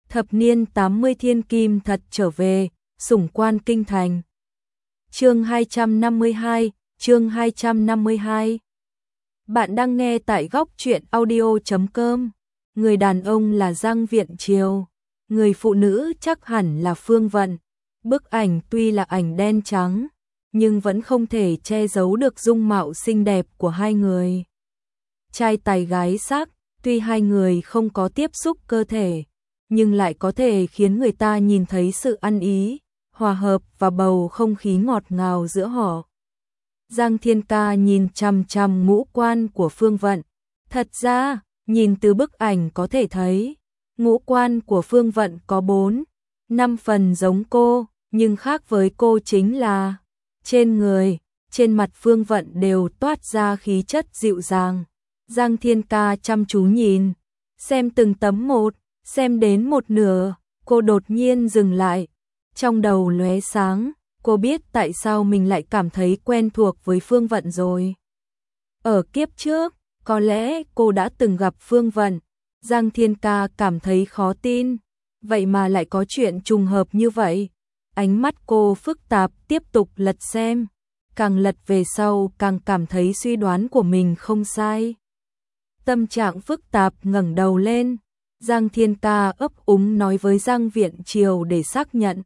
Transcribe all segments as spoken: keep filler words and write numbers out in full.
Thập niên tám mươi thiên kim thật trở về, sủng quan kinh thành. Chương hai trăm năm mươi hai, chương hai trăm năm mươi hai. Bạn đang nghe tại góc truyện audio chấm com. Người đàn ông là Giang Viễn Triều, người phụ nữ chắc hẳn là Phương Vận. Bức ảnh tuy là ảnh đen trắng, nhưng vẫn không thể che giấu được dung mạo xinh đẹp của hai người. Trai tài gái sắc, tuy hai người không có tiếp xúc cơ thể, nhưng lại có thể khiến người ta nhìn thấy sự ăn ý, hòa hợp và bầu không khí ngọt ngào giữa họ. Giang Thiên Ca nhìn chằm chằm ngũ quan của Phương Vận. Thật ra, nhìn từ bức ảnh có thể thấy, ngũ quan của Phương Vận có bốn, năm phần giống cô, nhưng khác với cô chính là trên người, trên mặt Phương Vận đều toát ra khí chất dịu dàng. Giang Thiên Ca chăm chú nhìn, xem từng tấm một, xem đến một nửa, cô đột nhiên dừng lại. Trong đầu lóe sáng, cô biết tại sao mình lại cảm thấy quen thuộc với Phương Vận rồi. Ở kiếp trước, có lẽ cô đã từng gặp Phương Vận. Giang Thiên Ca cảm thấy khó tin, vậy mà lại có chuyện trùng hợp như vậy. Ánh mắt cô phức tạp tiếp tục lật xem, càng lật về sau càng cảm thấy suy đoán của mình không sai. Tâm trạng phức tạp ngẩng đầu lên, Giang Thiên Ca ấp úng nói với Giang Viễn Triều để xác nhận.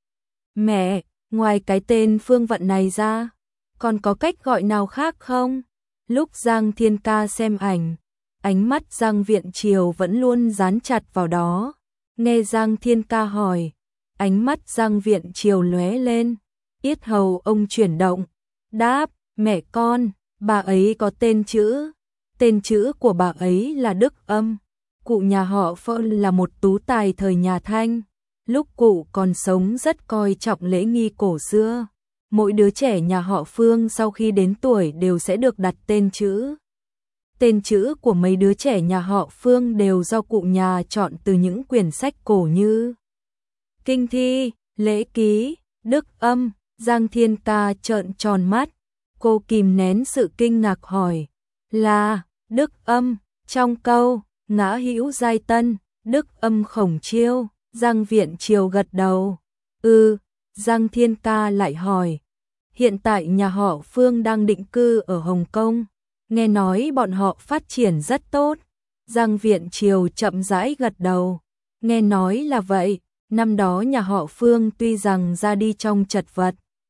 Mẹ, ngoài cái tên Phương Vận này ra, còn có cách gọi nào khác không? Lúc Giang Thiên Ca xem ảnh, ánh mắt Giang Viễn Triều vẫn luôn dán chặt vào đó. Nghe Giang Thiên Ca hỏi, ánh mắt Giang Viễn Triều lóe lên, yết hầu ông chuyển động, đáp, mẹ con, bà ấy có tên chữ, tên chữ của bà ấy là Đức Âm. Cụ nhà họ Phương là một tú tài thời nhà Thanh, lúc cụ còn sống rất coi trọng lễ nghi cổ xưa. Mỗi đứa trẻ nhà họ Phương sau khi đến tuổi đều sẽ được đặt tên chữ. Tên chữ của mấy đứa trẻ nhà họ Phương đều do cụ nhà chọn từ những quyển sách cổ như Kinh Thi, Lễ Ký, Đức Âm. Giang Thiên Ca trợn tròn mắt, cô kìm nén sự kinh ngạc hỏi, là Đức Âm, trong câu Ngã hữu giai tân, Đức Âm khổng chiêu. Giang Viễn Triều gật đầu. Ừ, Giang Thiên Ca lại hỏi, hiện tại nhà họ Phương đang định cư ở Hồng Kông, nghe nói bọn họ phát triển rất tốt. Giang Viễn Triều chậm rãi gật đầu, nghe nói là vậy. Năm đó nhà họ Phương tuy rằng ra đi trong chật vật,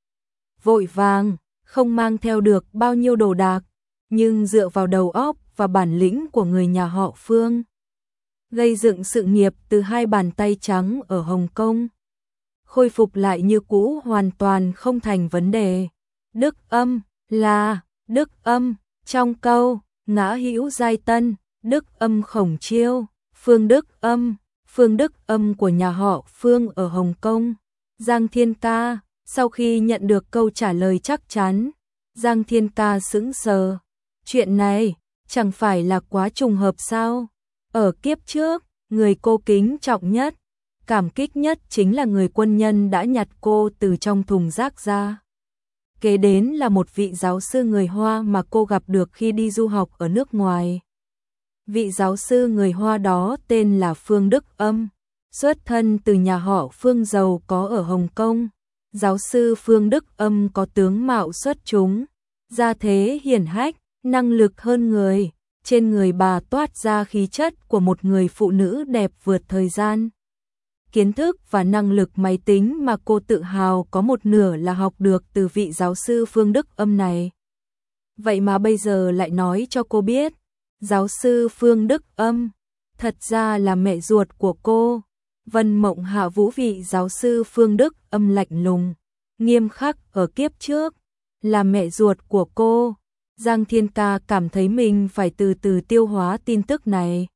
vội vàng, không mang theo được bao nhiêu đồ đạc, nhưng dựa vào đầu óc và bản lĩnh của người nhà họ Phương, gây dựng sự nghiệp từ hai bàn tay trắng ở Hồng Kông, khôi phục lại như cũ hoàn toàn không thành vấn đề. Đức Âm là Đức Âm, trong câu Ngã hữu giai tân, Đức Âm khổng chiêu. Phương Đức Âm, Phương Đức Âm của nhà họ Phương ở Hồng Kông. Giang Thiên Ca, sau khi nhận được câu trả lời chắc chắn, Giang Thiên Ca sững sờ. Chuyện này chẳng phải là quá trùng hợp sao? Ở kiếp trước, người cô kính trọng nhất, cảm kích nhất chính là người quân nhân đã nhặt cô từ trong thùng rác ra. Kế đến là một vị giáo sư người Hoa mà cô gặp được khi đi du học ở nước ngoài. Vị giáo sư người Hoa đó tên là Phương Đức Âm, xuất thân từ nhà họ Phương giàu có ở Hồng Kông. Giáo sư Phương Đức Âm có tướng mạo xuất chúng, gia thế hiển hách, năng lực hơn người. Trên người bà toát ra khí chất của một người phụ nữ đẹp vượt thời gian. Kiến thức và năng lực máy tính mà cô tự hào có một nửa là học được từ vị giáo sư Phương Đức Âm này. Vậy mà bây giờ lại nói cho cô biết, giáo sư Phương Đức Âm thật ra là mẹ ruột của cô. Vân Mộng Hạ Vũ vị giáo sư Phương Đức Âm lạnh lùng, nghiêm khắc ở kiếp trước, là mẹ ruột của cô. Giang Thiên Ca cảm thấy mình phải từ từ tiêu hóa tin tức này.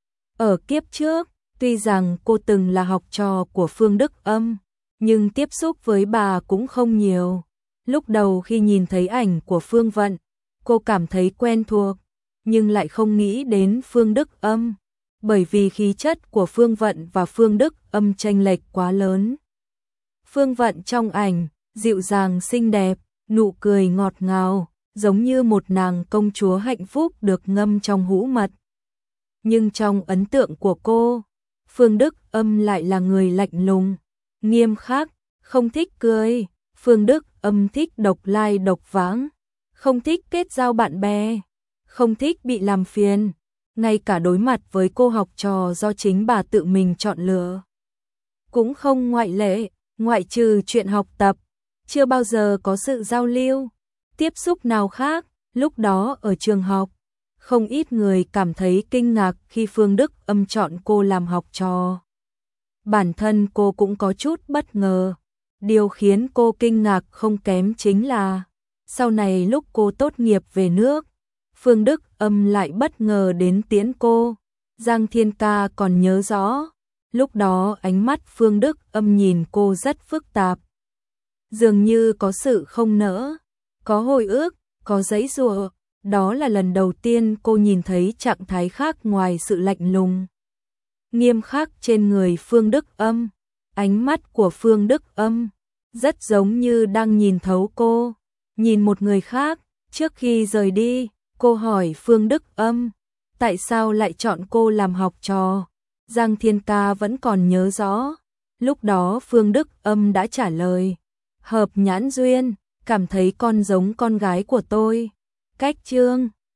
Ở kiếp trước, tuy rằng cô từng là học trò của Phương Đức Âm, nhưng tiếp xúc với bà cũng không nhiều. Lúc đầu khi nhìn thấy ảnh của Phương Vận, cô cảm thấy quen thuộc, nhưng lại không nghĩ đến Phương Đức Âm, bởi vì khí chất của Phương Vận và Phương Đức Âm chênh lệch quá lớn. Phương Vận trong ảnh, dịu dàng xinh đẹp, nụ cười ngọt ngào, giống như một nàng công chúa hạnh phúc được ngâm trong hũ mật. Nhưng trong ấn tượng của cô, Phương Đức Âm lại là người lạnh lùng, nghiêm khắc, không thích cười. Phương Đức Âm thích độc lai độc vãng, không thích kết giao bạn bè, không thích bị làm phiền, ngay cả đối mặt với cô học trò do chính bà tự mình chọn lựa. Cũng không ngoại lệ, ngoại trừ chuyện học tập, chưa bao giờ có sự giao lưu, tiếp xúc nào khác. Lúc đó ở trường học, không ít người cảm thấy kinh ngạc khi Phương Đức Âm chọn cô làm học trò. Bản thân cô cũng có chút bất ngờ. Điều khiến cô kinh ngạc không kém chính là, sau này lúc cô tốt nghiệp về nước, Phương Đức Âm lại bất ngờ đến tiễn cô. Giang Thiên Ca còn nhớ rõ, lúc đó ánh mắt Phương Đức Âm nhìn cô rất phức tạp. Dường như có sự không nỡ, có hồi ức, có giãy giụa. Đó là lần đầu tiên cô nhìn thấy trạng thái khác ngoài sự lạnh lùng, nghiêm khắc trên người Phương Đức Âm. Ánh mắt của Phương Đức Âm rất giống như đang nhìn thấu cô, nhìn một người khác. Trước khi rời đi, cô hỏi Phương Đức Âm, tại sao lại chọn cô làm học trò? Giang Thiên Ca vẫn còn nhớ rõ, lúc đó Phương Đức Âm đã trả lời, hợp nhãn duyên, cảm thấy con giống con gái của tôi. Cách chương